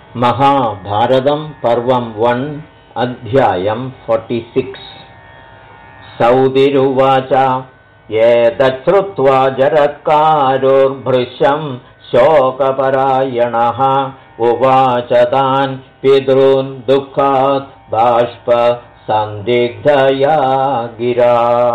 महाभारतं पर्वं 1 अध्यायं 46। सौतिरुवाच एतच्छ्रुत्वा जरत्कारुर्भृशं शोकपरायणः उवाच तान् पितॄन् दुःखात् बाष्पसन्दिग्धया गिरा।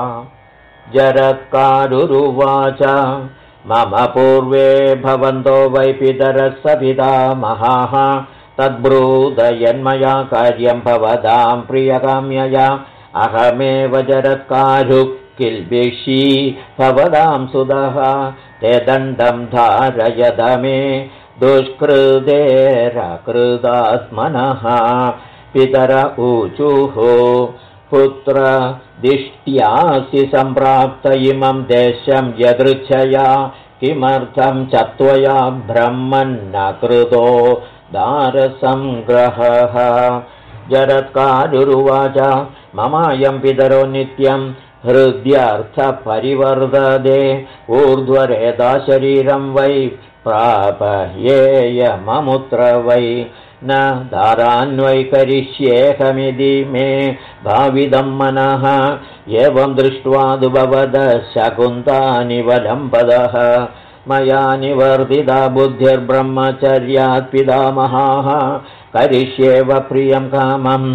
जरत्कारुरुवाच मम पूर्वे भवन्तो वै पितरः सपितामहाः तद्ब्रूदयन्मया कार्यं भवतां प्रियकाम्यया अहमेव जरत्कारुः किल्बिषी भवतां सुतः ते दण्डं धारयत मे दुष्कृतेरकृतात्मनः। पितर ऊचुः पुत्र दिष्ट्यासि सम्प्राप्त इमं देशं यदृच्छया किमर्थं च त्वया ब्रह्मन्न कृतो दारसंग्रहः। जरत्कारुरुवाच ममायं पितरो नित्यं हृद्यर्थपरिवर्तते ऊर्ध्वरेता शरीरं वै प्रापयेयममुत्र वै न दारान्वै करिष्येऽहमिति मे भाविदं मनः। एवं दृष्ट्वा दुभवदः शकुन्तानिवलम्बदः मया निवर्तिता बुद्धिर्ब्रह्मचर्यात् पितामहाः करिष्येव प्रियं कामं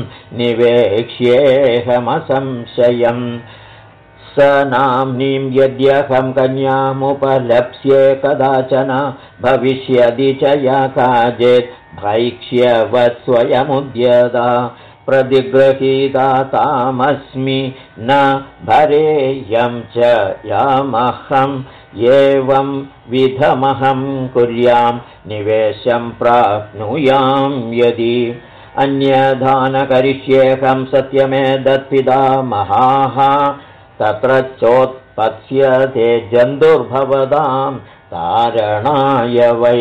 निवेक्ष्येऽहमसंशयम्। स नाम्नीं यद्यहं कन्यामुपलप्स्ये कदाचन भविष्यति च या काचित् भैक्ष्यवत् स्वयमुद्यता प्रतिगृहीता तामस्मि न भरेयं च यामहम् एवं विधमहं कुर्यां निवेशं प्राप्नुयां यदि अन्यथा न करिष्येऽहं सत्यमेतत्पितामहाः तत्र चोत्पत्स्यते जन्तुर्भवतां तारणाय वै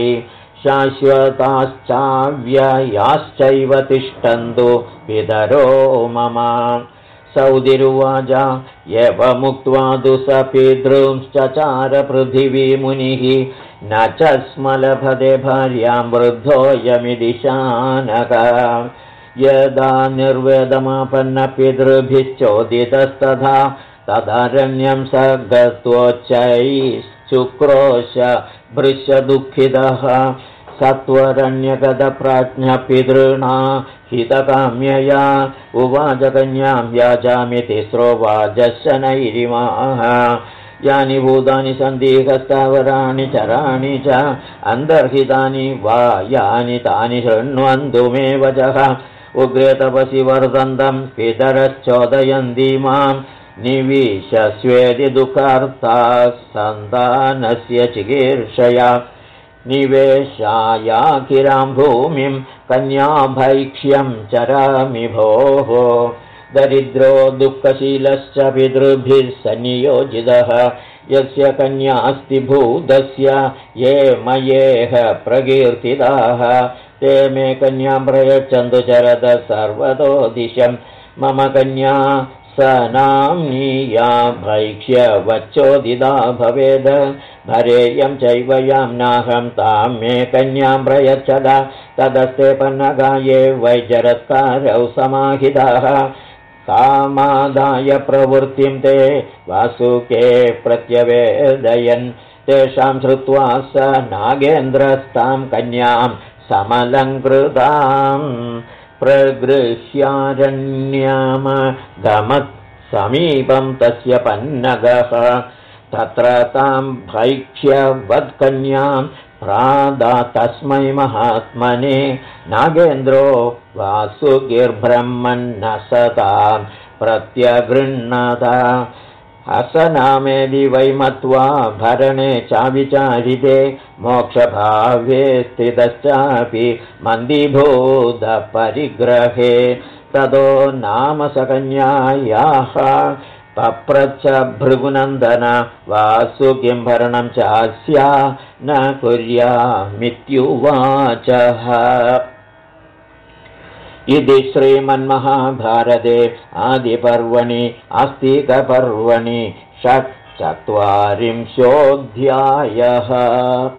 शाश्वताश्चाव्ययाश्चैव तिष्ठन्तु पितरो मम। सौतिरुवाच एवमुक्त्वा तु स पितॄंश्चचार पृथिवीमुनिः न च स्म लभते भार्यां वृद्धोऽयमिति शानक। यदा निर्वेदमापन्नपितृभिश्चोदितस्तथा तदरण्यं स गत्वोच्चैश्चुक्रोश भृशदुःखितः सत्वरण्यगतप्राज्ञपितॄणा हितकाम्यया उवाच कन्यां याचामि तिस्रो वाजशनैरिमाः यानि भूतानि सन्ति हस्तावराणि चराणि च अन्तर्हितानि वा यानि तानि शृण्वन्तु मे वचः। उग्रे तपसि वर्धन्तं पितरश्चोदयन्ति मां निविशस्वेति दुःखार्ताः सन्तानस्य चिकीर्षया निवेशायाखिरां भूमिं कन्याभैक्ष्यं चरामि भोः। दरिद्रो दुःखशीलश्च पितृभिः सन्नियोजितः यस्य कन्यास्ति भूतस्य ये मयेह प्रकीर्तिताः ते मे कन्यां प्रयच्छन्तु चरत सर्वतो दिशं मम कन्या स नाम्नीया भैक्ष्यवच्चोदिता भवेद् भरेयं चैव यां नाहं तां मे कन्यां प्रयच्छद। तदस्ते पन्नगाये वै जरत्कारौ समाहिताः कामादाय प्रवृत्तिं ते वासुके प्रत्यवेदयन् तेषां श्रुत्वा स नागेन्द्रस्तां कन्यां समलङ्कृतां प्रगृह्यारण्यमगमत् समीपं तस्य पन्नगः तत्र तां भैक्ष्यवत्कन्यां प्रादातस्मै महात्मने नागेन्द्रो वासुकिर्ब्रह्मन्न सतां प्रत्यगृह्णत। हसनामेदि वै मत्वा भरणे चाविचारिते मोक्षभावे स्थितश्चापि मन्दीभूतपरिग्रहे ततो नाम सकन्यायाः पप्रच्छ भृगुनन्दन वासुकिं भरणं चास्या न कुर्यामित्युवाचः। इति श्रीमन्महाभारते आदिपर्वणि आस्तिकपर्वणि 44 अध्यायः।